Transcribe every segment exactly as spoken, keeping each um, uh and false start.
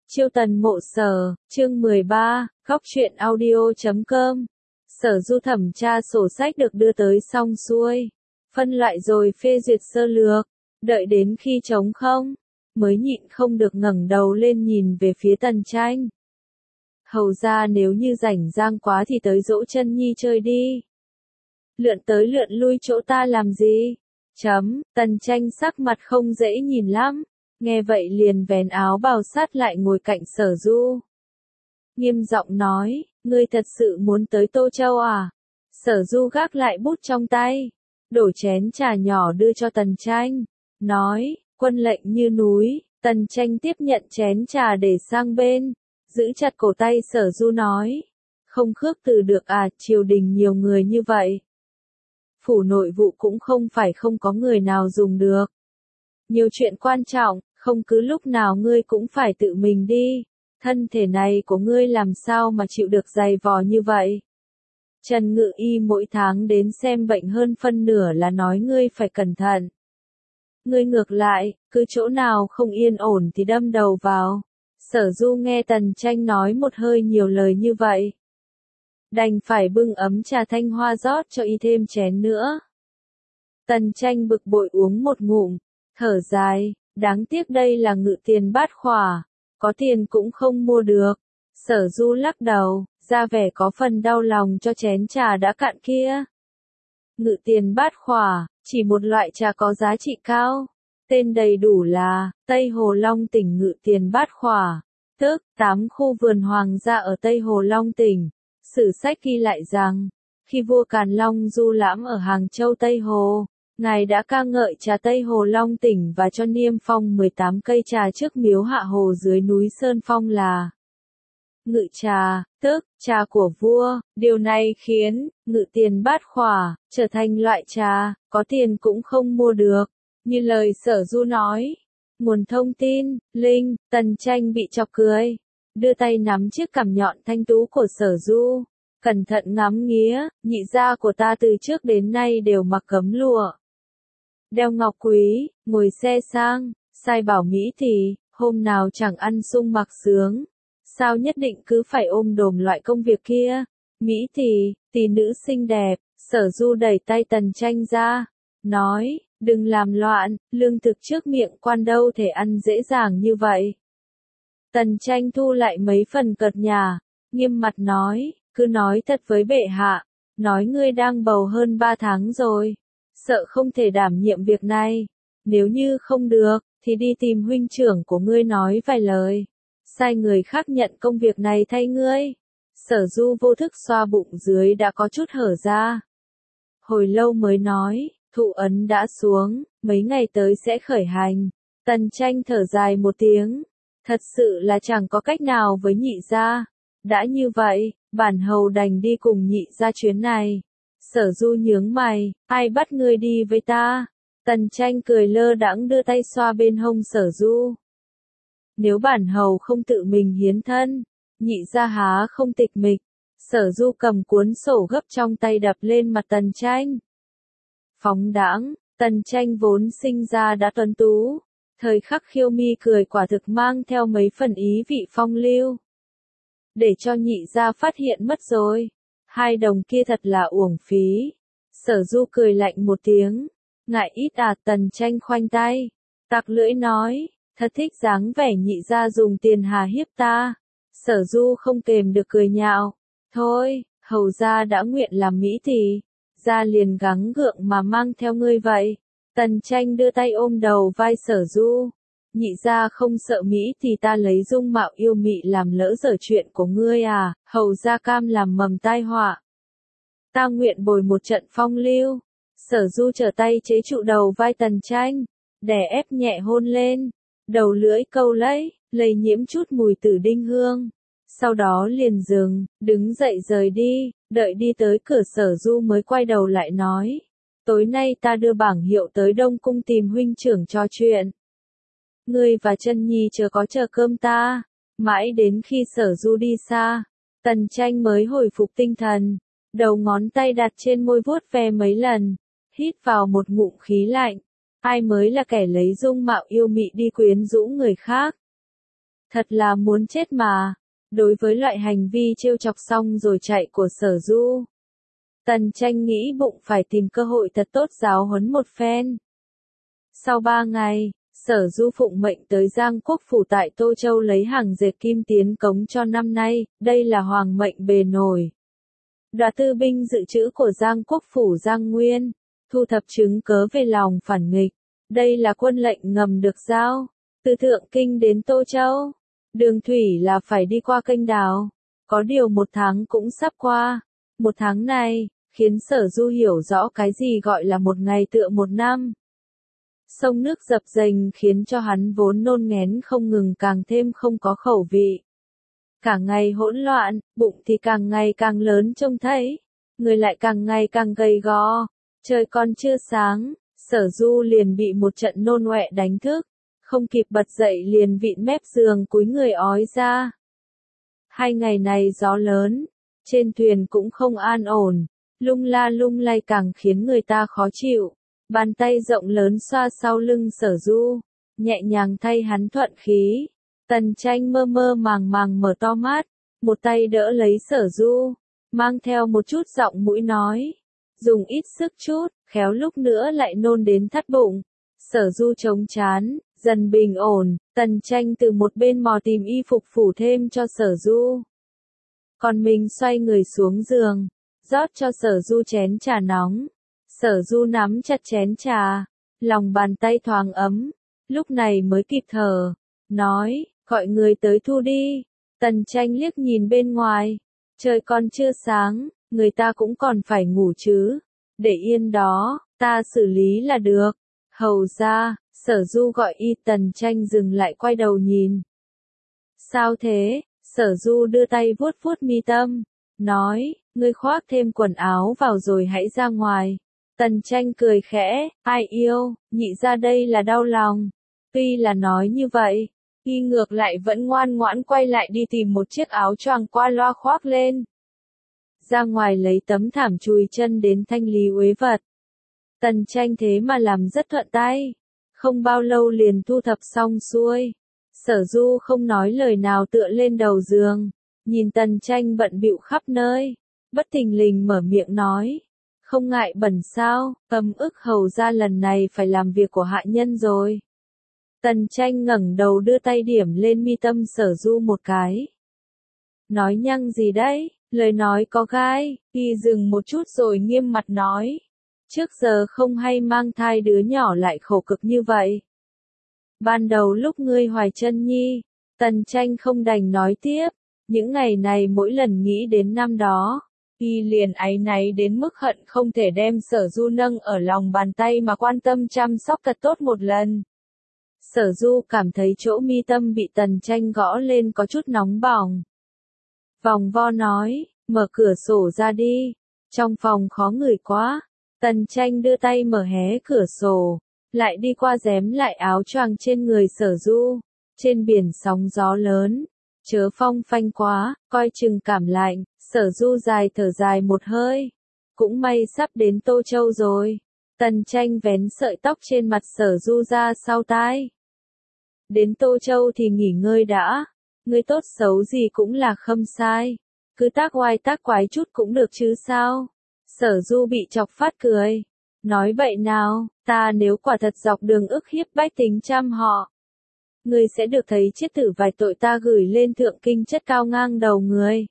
Chiêu tần mộ sở, chương mười ba, góc truyện audio chấm com. Sở Du thẩm tra sổ sách được đưa tới xong xuôi, phân loại rồi phê duyệt sơ lược, đợi đến khi trống không, mới nhịn không được ngẩng đầu lên nhìn về phía Tần Tranh. Hầu ra nếu như rảnh rang quá thì tới dỗ chân nhi chơi đi. Lượn tới lượn lui chỗ ta làm gì? Chấm, Tần Tranh sắc mặt không dễ nhìn lắm. Nghe vậy liền vén áo bào sát lại ngồi cạnh Sở Du. Nghiêm giọng nói, ngươi thật sự muốn tới Tô Châu à? Sở Du gác lại bút trong tay, đổ chén trà nhỏ đưa cho Tần Tranh, nói, quân lệnh như núi. Tần Tranh tiếp nhận chén trà để sang bên, giữ chặt cổ tay Sở Du nói, không khước từ được à, triều đình nhiều người như vậy. Phủ nội vụ cũng không phải không có người nào dùng được. Nhiều chuyện quan trọng, không cứ lúc nào ngươi cũng phải tự mình đi. Thân thể này của ngươi làm sao mà chịu được dày vò như vậy? Trần Ngự Y mỗi tháng đến xem bệnh hơn phân nửa là nói ngươi phải cẩn thận. Ngươi ngược lại, cứ chỗ nào không yên ổn thì đâm đầu vào. Sở Du nghe Tần Tranh nói một hơi nhiều lời như vậy, đành phải bưng ấm trà thanh hoa rót cho y thêm chén nữa. Tần Tranh bực bội uống một ngụm, thở dài, đáng tiếc đây là Ngự Tiền bát khỏa, có tiền cũng không mua được. Sở Du lắc đầu, ra vẻ có phần đau lòng cho chén trà đã cạn kia. Ngự Tiền bát khỏa, chỉ một loại trà có giá trị cao. Tên đầy đủ là, Tây Hồ Long tỉnh Ngự Tiền bát khỏa, tức, tám khu vườn hoàng gia ở Tây Hồ Long tỉnh. Sử sách ghi lại rằng, khi vua Càn Long du lãm ở Hàng Châu Tây Hồ, ngài đã ca ngợi trà Tây Hồ Long tỉnh và cho niêm phong mười tám cây trà trước miếu Hạ Hồ dưới núi Sơn Phong là ngự trà, tức, trà của vua. Điều này khiến, Ngự Tiền bát khỏa, trở thành loại trà, có tiền cũng không mua được. Như lời Sở Du nói. Nguồn thông tin, Linh, Tần Tranh bị chọc cười. Đưa tay nắm chiếc cằm nhọn thanh tú của Sở Du. Cẩn thận ngắm nghía, nhị gia của ta từ trước đến nay đều mặc gấm lụa, đeo ngọc quý, ngồi xe sang, sai bảo Mỹ thì, hôm nào chẳng ăn sung mặc sướng. Sao nhất định cứ phải ôm đồm loại công việc kia? Mỹ thì, tỷ nữ xinh đẹp. Sở Du đẩy tay Tần Tranh ra, nói, đừng làm loạn, lương thực trước miệng quan đâu thể ăn dễ dàng như vậy. Tần Tranh thu lại mấy phần cợt nhả, nghiêm mặt nói, cứ nói thật với bệ hạ, nói ngươi đang bầu hơn ba tháng rồi, sợ không thể đảm nhiệm việc này, nếu như không được, thì đi tìm huynh trưởng của ngươi nói vài lời, sai người khác nhận công việc này thay ngươi. Sở Du vô thức xoa bụng dưới đã có chút hở ra. Hồi lâu mới nói, thụ ấn đã xuống, mấy ngày tới sẽ khởi hành. Tần Tranh thở dài một tiếng, thật sự là chẳng có cách nào với nhị gia. Đã như vậy, bản hầu đành đi cùng nhị gia chuyến này. Sở Du nhướng mày, ai bắt ngươi đi với ta? Tần Tranh cười lơ đãng đưa tay xoa bên hông Sở Du. Nếu bản hầu không tự mình hiến thân, nhị gia há không tịch mịch. Sở Du cầm cuốn sổ gấp trong tay đập lên mặt Tần Tranh. Phóng đãng, Tần Tranh vốn sinh ra đã tuấn tú, thời khắc khiêu mi cười quả thực mang theo mấy phần ý vị phong lưu. Để cho nhị gia phát hiện mất rồi, hai đồng kia thật là uổng phí. Sở Du cười lạnh một tiếng, ngại ít à? Tần Tranh khoanh tay, tặc lưỡi nói, thật thích dáng vẻ nhị gia dùng tiền hà hiếp ta. Sở Du không kềm được cười nhạo, thôi, hầu gia đã nguyện làm Mỹ thì, gia liền gắng gượng mà mang theo ngươi vậy. Tần Tranh đưa tay ôm đầu vai Sở Du, nhị gia không sợ Mỹ thì ta lấy dung mạo yêu mị làm lỡ dở chuyện của ngươi à? Hầu gia cam làm mầm tai họa, ta nguyện bồi một trận phong lưu. Sở Du trở tay chế trụ đầu vai Tần Tranh, đè ép nhẹ hôn lên, đầu lưỡi câu lấy, lây nhiễm chút mùi tử đinh hương. Sau đó liền dừng, đứng dậy rời đi, đợi đi tới cửa Sở Du mới quay đầu lại nói, tối nay ta đưa bảng hiệu tới Đông Cung tìm huynh trưởng trò chuyện. Ngươi và Chân Nhi chớ có chờ cơm ta. Mãi đến khi Sở Du đi xa, Tần Tranh mới hồi phục tinh thần, đầu ngón tay đặt trên môi vuốt ve mấy lần, hít vào một ngụm khí lạnh. Ai mới là kẻ lấy dung mạo yêu mị đi quyến rũ người khác? Thật là muốn chết mà. Đối với loại hành vi trêu chọc xong rồi chạy của Sở Du, Tần Tranh nghĩ bụng phải tìm cơ hội thật tốt giáo huấn một phen. Sau ba ngày, Sở Du phụng mệnh tới Giang Quốc phủ tại Tô Châu lấy hàng dệt kim tiến cống cho năm nay, đây là hoàng mệnh bề nổi. Đoạt tư binh dự trữ của Giang Quốc phủ Giang Nguyên, thu thập chứng cớ về lòng phản nghịch. Đây là quân lệnh ngầm được giao từ Thượng Kinh đến Tô Châu. Đường thủy là phải đi qua kênh đào. Có điều một tháng cũng sắp qua. Một tháng này, khiến Sở Du hiểu rõ cái gì gọi là một ngày tựa một năm. Sông nước dập dềnh khiến cho hắn vốn nôn nghén không ngừng càng thêm không có khẩu vị. Cả ngày hỗn loạn, bụng thì càng ngày càng lớn trông thấy, người lại càng ngày càng gầy gò. Trời còn chưa sáng, Sở Du liền bị một trận nôn ọe đánh thức, không kịp bật dậy liền vịn mép giường cúi người ói ra. Hai ngày này gió lớn, trên thuyền cũng không an ổn, lung la lung lay càng khiến người ta khó chịu. Bàn tay rộng lớn xoa sau lưng Sở Du, nhẹ nhàng thay hắn thuận khí. Tần Tranh mơ mơ màng màng mở to mắt, một tay đỡ lấy Sở Du, mang theo một chút giọng mũi nói, dùng ít sức chút, khéo lúc nữa lại nôn đến thắt bụng. Sở Du chống chán, dần bình ổn, Tần Tranh từ một bên mò tìm y phục phủ thêm cho Sở Du. Còn mình xoay người xuống giường, rót cho Sở Du chén trà nóng. Sở Du nắm chặt chén trà, lòng bàn tay thoáng ấm, lúc này mới kịp thở, nói, gọi người tới thu đi. Tần Tranh liếc nhìn bên ngoài, trời còn chưa sáng, người ta cũng còn phải ngủ chứ, để yên đó, ta xử lý là được. Hầu ra, Sở Du gọi y. Tần Tranh dừng lại quay đầu nhìn. Sao thế? Sở Du đưa tay vuốt vuốt mi tâm, nói, ngươi khoác thêm quần áo vào rồi hãy ra ngoài. Tần Tranh cười khẽ, ai yêu, nhị ra đây là đau lòng. Tuy là nói như vậy, y ngược lại vẫn ngoan ngoãn quay lại đi tìm một chiếc áo choàng qua loa khoác lên. Ra ngoài lấy tấm thảm chùi chân đến thanh lý uế vật. Tần Tranh thế mà làm rất thuận tay. Không bao lâu liền thu thập xong xuôi. Sở Du không nói lời nào tựa lên đầu giường. Nhìn Tần Tranh bận bịu khắp nơi. Bất thình lình mở miệng nói. Không ngại bẩn sao, ấm ức hầu ra lần này phải làm việc của hạ nhân rồi. Tần Tranh ngẩng đầu đưa tay điểm lên mi tâm Sở Du một cái. Nói nhăng gì đấy, lời nói có gai, y dừng một chút rồi nghiêm mặt nói. Trước giờ không hay mang thai đứa nhỏ lại khổ cực như vậy. Ban đầu lúc ngươi hoài chân nhi, Tần Tranh không đành nói tiếp, những ngày này mỗi lần nghĩ đến năm đó, y liền áy náy đến mức hận không thể đem Sở Du nâng ở lòng bàn tay mà quan tâm chăm sóc thật tốt một lần. Sở Du cảm thấy chỗ mi tâm bị Tần Tranh gõ lên có chút nóng bỏng. Vòng vo nói, mở cửa sổ ra đi, trong phòng khó ngửi quá. Tần Tranh đưa tay mở hé cửa sổ, lại đi qua rém lại áo choàng trên người Sở Du. Trên biển sóng gió lớn, chớ phong phanh quá, coi chừng cảm lạnh. Sở Du dài thở dài một hơi. Cũng may sắp đến Tô Châu rồi. Tần Tranh vén sợi tóc trên mặt Sở Du ra sau tai. Đến Tô Châu thì nghỉ ngơi đã. Ngươi tốt xấu gì cũng là Khâm Sai. Cứ tác oai tác quái chút cũng được chứ sao. Sở Du bị chọc phát cười. Nói bậy nào, ta nếu quả thật dọc đường ức hiếp bách tính trăm họ. Ngươi sẽ được thấy chết tử vài tội ta gửi lên Thượng Kinh chất cao ngang đầu người.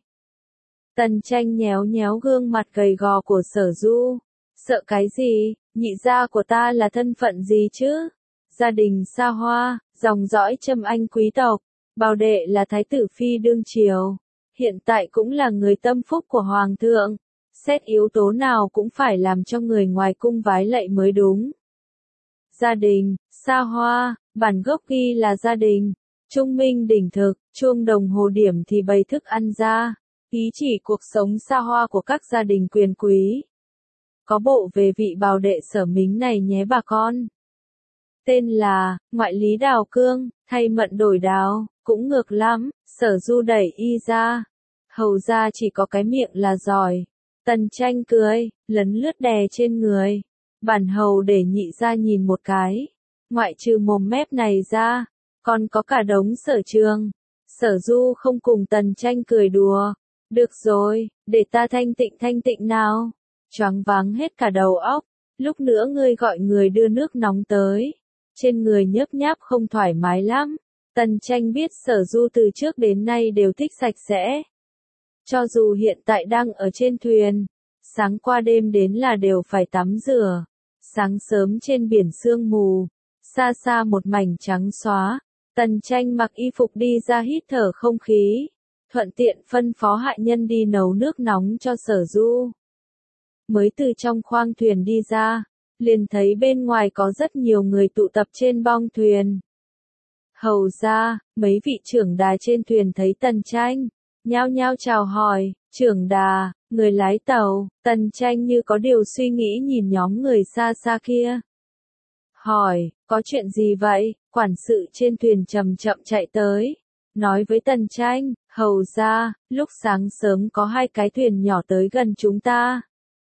Tần Tranh nhéo nhéo gương mặt gầy gò của Sở Du. Sợ cái gì, nhị gia của ta là thân phận gì chứ? Gia đình xa hoa, dòng dõi Trâm Anh quý tộc, Bảo đệ là thái tử phi đương triều. Hiện tại cũng là người tâm phúc của Hoàng thượng. Xét yếu tố nào cũng phải làm cho người ngoài cung vái lạy mới đúng. Gia đình, xa hoa, bản gốc ghi là gia đình. Trung minh đỉnh thực, chuông đồng hồ điểm thì bày thức ăn ra. Ý chỉ cuộc sống xa hoa của các gia đình quyền quý. Có bộ về vị Bảo đệ Sở Mính này nhé bà con. Tên là, ngoại lý Đào Cương, thay mận đổi đào, cũng ngược lắm. Sở Du đẩy y ra. Hầu ra chỉ có cái miệng là giỏi. Tần Tranh cười, lấn lướt đè trên người. Bản hầu để nhị ra nhìn một cái. Ngoại trừ mồm mép này ra, còn có cả đống sở trường. Sở Du không cùng Tần Tranh cười đùa. Được rồi, để ta thanh tịnh thanh tịnh nào. Choáng váng hết cả đầu óc. Lúc nữa ngươi gọi người đưa nước nóng tới. Trên người nhớp nháp không thoải mái lắm. Tần Tranh biết Sở Du từ trước đến nay đều thích sạch sẽ. Cho dù hiện tại đang ở trên thuyền, sáng qua đêm đến là đều phải tắm rửa. Sáng sớm trên biển sương mù, xa xa một mảnh trắng xóa, Tần Tranh mặc y phục đi ra hít thở không khí, thuận tiện phân phó hạ nhân đi nấu nước nóng cho Sở Du. Mới từ trong khoang thuyền đi ra, liền thấy bên ngoài có rất nhiều người tụ tập trên bong thuyền. Hầu ra, mấy vị trưởng đà trên thuyền thấy Tần Tranh, nhao nhao chào hỏi, trưởng đà, người lái tàu. Tần Tranh như có điều suy nghĩ nhìn nhóm người xa xa kia. Hỏi, có chuyện gì vậy? Quản sự trên thuyền chậm chậm chạy tới, nói với Tần Tranh, hầu ra, lúc sáng sớm có hai cái thuyền nhỏ tới gần chúng ta.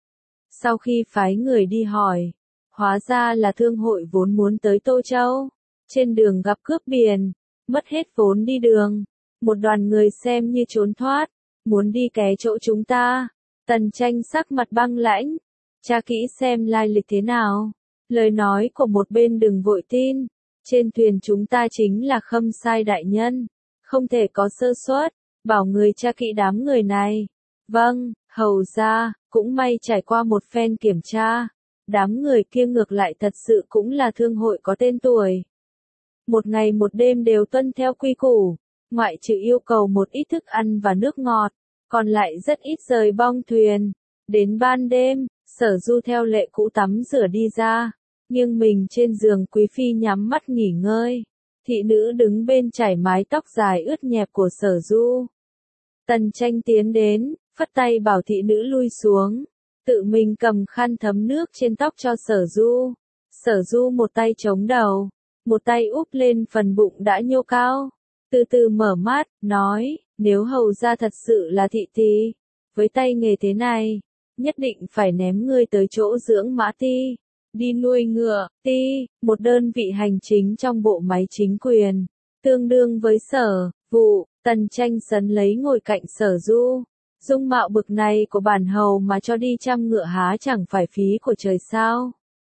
Sau khi phái người đi hỏi, hóa ra là thương hội vốn muốn tới Tô Châu. Trên đường gặp cướp biển, mất hết vốn đi đường. Một đoàn người xem như trốn thoát, muốn đi ké chỗ chúng ta. Tần Tranh sắc mặt băng lãnh, tra kỹ xem lai lịch thế nào. Lời nói của một bên đừng vội tin. Trên thuyền chúng ta chính là Khâm Sai đại nhân, không thể có sơ suất, bảo người tra kỹ đám người này. Vâng, hầu ra, cũng may trải qua một phen kiểm tra, đám người kia ngược lại thật sự cũng là thương hội có tên tuổi. Một ngày một đêm đều tuân theo quy củ, ngoại trừ yêu cầu một ít thức ăn và nước ngọt, còn lại rất ít rời bong thuyền. Đến ban đêm, Sở Du theo lệ cũ tắm rửa đi ra, nghiêng mình trên giường quý phi nhắm mắt nghỉ ngơi. Thị nữ đứng bên chải mái tóc dài ướt nhẹp của Sở Du. Tần Tranh tiến đến, phất tay bảo thị nữ lui xuống, tự mình cầm khăn thấm nước trên tóc cho Sở Du. Sở Du một tay chống đầu, một tay úp lên phần bụng đã nhô cao, từ từ mở mắt, nói, nếu hầu ra thật sự là thị tỳ, với tay nghề thế này, nhất định phải ném ngươi tới chỗ dưỡng mã ti, đi nuôi ngựa. Ti, một đơn vị hành chính trong bộ máy chính quyền, tương đương với sở, vụ. Tần Tranh sấn lấy ngồi cạnh Sở Du. Dung mạo bực này của bản hầu mà cho đi chăm ngựa há chẳng phải phí của trời sao.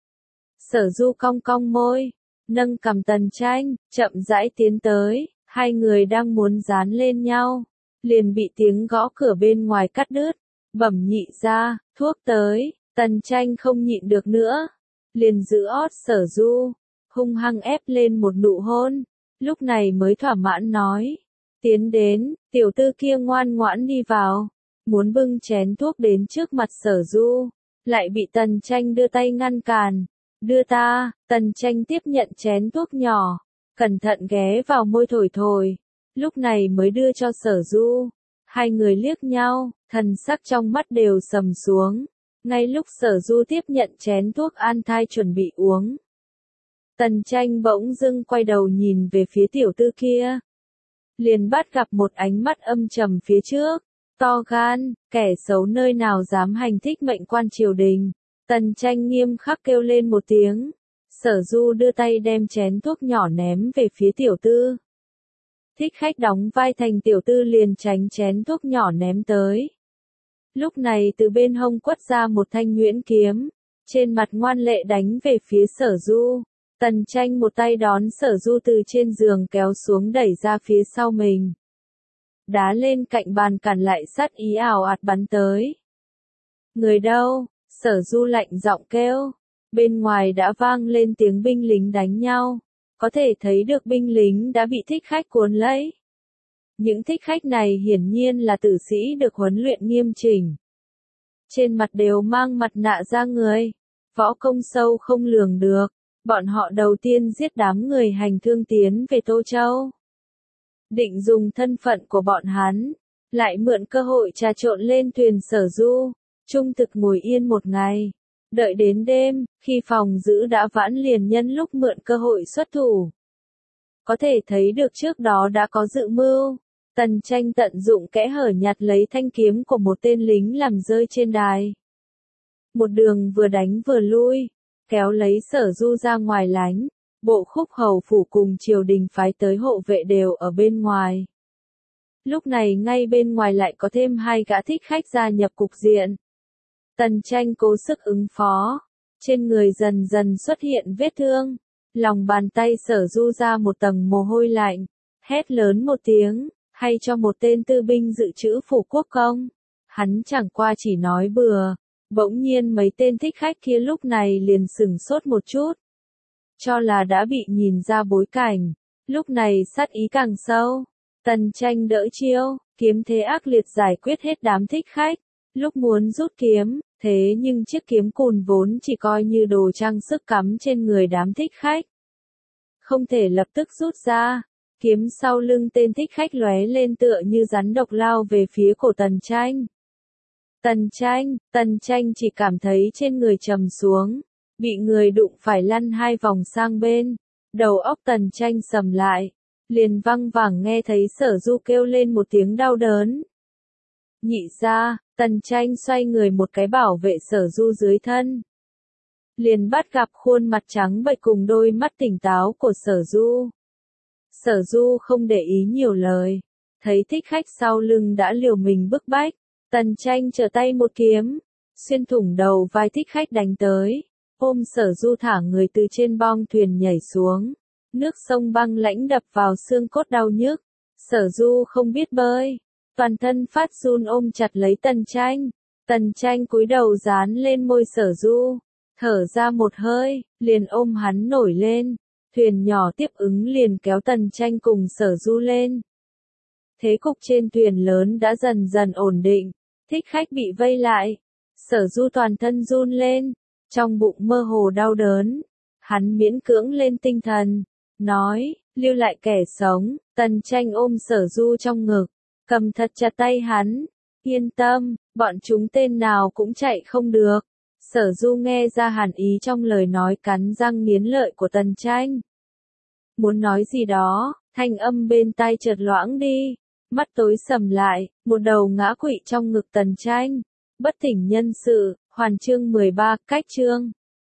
Sở Du cong cong môi, nâng cầm Tần Tranh, chậm rãi tiến tới, hai người đang muốn dán lên nhau, liền bị tiếng gõ cửa bên ngoài cắt đứt. Bẩm nhị gia, thuốc tới. Tần Tranh không nhịn được nữa, liền giữ ót Sở Du, hung hăng ép lên một nụ hôn, lúc này mới thỏa mãn nói, tiến đến. Tiểu tư kia ngoan ngoãn đi vào, muốn bưng chén thuốc đến trước mặt Sở Du, lại bị Tần Tranh đưa tay ngăn cản. Đưa ta. Tần Tranh tiếp nhận chén thuốc nhỏ, cẩn thận ghé vào môi thổi thổi, lúc này mới đưa cho Sở Du. Hai người liếc nhau, thần sắc trong mắt đều sầm xuống. Ngay lúc Sở Du tiếp nhận chén thuốc an thai chuẩn bị uống, Tần Tranh bỗng dưng quay đầu nhìn về phía tiểu tư kia, liền bắt gặp một ánh mắt âm trầm phía trước. To gan, kẻ xấu nơi nào dám hành thích mệnh quan triều đình. Tần Tranh nghiêm khắc kêu lên một tiếng. Sở Du đưa tay đem chén thuốc nhỏ ném về phía tiểu tư. Thích khách đóng vai thành tiểu tư liền tránh chén thuốc nhỏ ném tới. Lúc này từ bên hông quất ra một thanh nhuyễn kiếm, trên mặt ngoan lệ đánh về phía Sở Du. Tần Tranh một tay đón Sở Du từ trên giường kéo xuống đẩy ra phía sau mình, đá lên cạnh bàn cản lại sát ý ảo ạt bắn tới. Người đâu? Sở Du lạnh giọng kêu. Bên ngoài đã vang lên tiếng binh lính đánh nhau, có thể thấy được binh lính đã bị thích khách cuốn lấy. Những thích khách này hiển nhiên là tử sĩ được huấn luyện nghiêm chỉnh, trên mặt đều mang mặt nạ da người, võ công sâu không lường được. Bọn họ đầu tiên giết đám người hành thương tiến về Tô Châu, định dùng thân phận của bọn hắn, lại mượn cơ hội trà trộn lên thuyền Sở Du, trung thực ngồi yên một ngày. Đợi đến đêm, khi phòng giữ đã vãn liền nhân lúc mượn cơ hội xuất thủ. Có thể thấy được trước đó đã có dự mưu. Tần Tranh tận dụng kẽ hở nhặt lấy thanh kiếm của một tên lính làm rơi trên đài. Một đường vừa đánh vừa lui, kéo lấy Sở Du ra ngoài lánh. Bộ khúc hầu phủ cùng triều đình phái tới hộ vệ đều ở bên ngoài. Lúc này ngay bên ngoài lại có thêm hai gã thích khách gia nhập cục diện. Tần Tranh cố sức ứng phó. Trên người dần dần xuất hiện vết thương. Lòng bàn tay Sở Du ra một tầng mồ hôi lạnh. Hét lớn một tiếng, hay cho một tên tư binh dự trữ phủ quốc công. Hắn chẳng qua chỉ nói bừa. Bỗng nhiên mấy tên thích khách kia lúc này liền sửng sốt một chút. Cho là đã bị nhìn ra bối cảnh. Lúc này sát ý càng sâu. Tần Tranh đỡ chiêu, kiếm thế ác liệt giải quyết hết đám thích khách. Lúc muốn rút kiếm, thế nhưng chiếc kiếm cùn vốn chỉ coi như đồ trang sức cắm trên người đám thích khách. Không thể lập tức rút ra. Kiếm sau lưng tên thích khách lóe lên tựa như rắn độc lao về phía cổ Tần Tranh. Tần Tranh, Tần Tranh chỉ cảm thấy trên người trầm xuống, bị người đụng phải lăn hai vòng sang bên, đầu óc Tần Tranh sầm lại, liền văng vẳng nghe thấy Sở Du kêu lên một tiếng đau đớn. Nhị ra, Tần Tranh xoay người một cái bảo vệ Sở Du dưới thân. Liền bắt gặp khuôn mặt trắng bệch cùng đôi mắt tỉnh táo của Sở Du. Sở Du không để ý nhiều lời, thấy thích khách sau lưng đã liều mình bức bách. Tần Tranh trở tay một kiếm, xuyên thủng đầu vai thích khách đánh tới, ôm Sở Du thả người từ trên bong thuyền nhảy xuống, nước sông băng lãnh đập vào xương cốt đau nhức. Sở Du không biết bơi, toàn thân phát run ôm chặt lấy Tần Tranh. Tần Tranh cúi đầu dán lên môi Sở Du, thở ra một hơi, liền ôm hắn nổi lên, thuyền nhỏ tiếp ứng liền kéo Tần Tranh cùng Sở Du lên. Thế cục trên thuyền lớn đã dần dần ổn định, thích khách bị vây lại. Sở Du toàn thân run lên, trong bụng mơ hồ đau đớn. Hắn miễn cưỡng lên tinh thần, nói, lưu lại kẻ sống. Tần Tranh ôm Sở Du trong ngực, cầm thật chặt tay hắn. Yên tâm, bọn chúng tên nào cũng chạy không được. Sở Du nghe ra hàn ý trong lời nói cắn răng nghiến lợi của Tần Tranh. Muốn nói gì đó, thanh âm bên tai chợt loãng đi. Mắt tối sầm lại, một đầu ngã quỵ trong ngực Tần Tranh. Bất tỉnh nhân sự, hoàn chương mười ba, cách chương.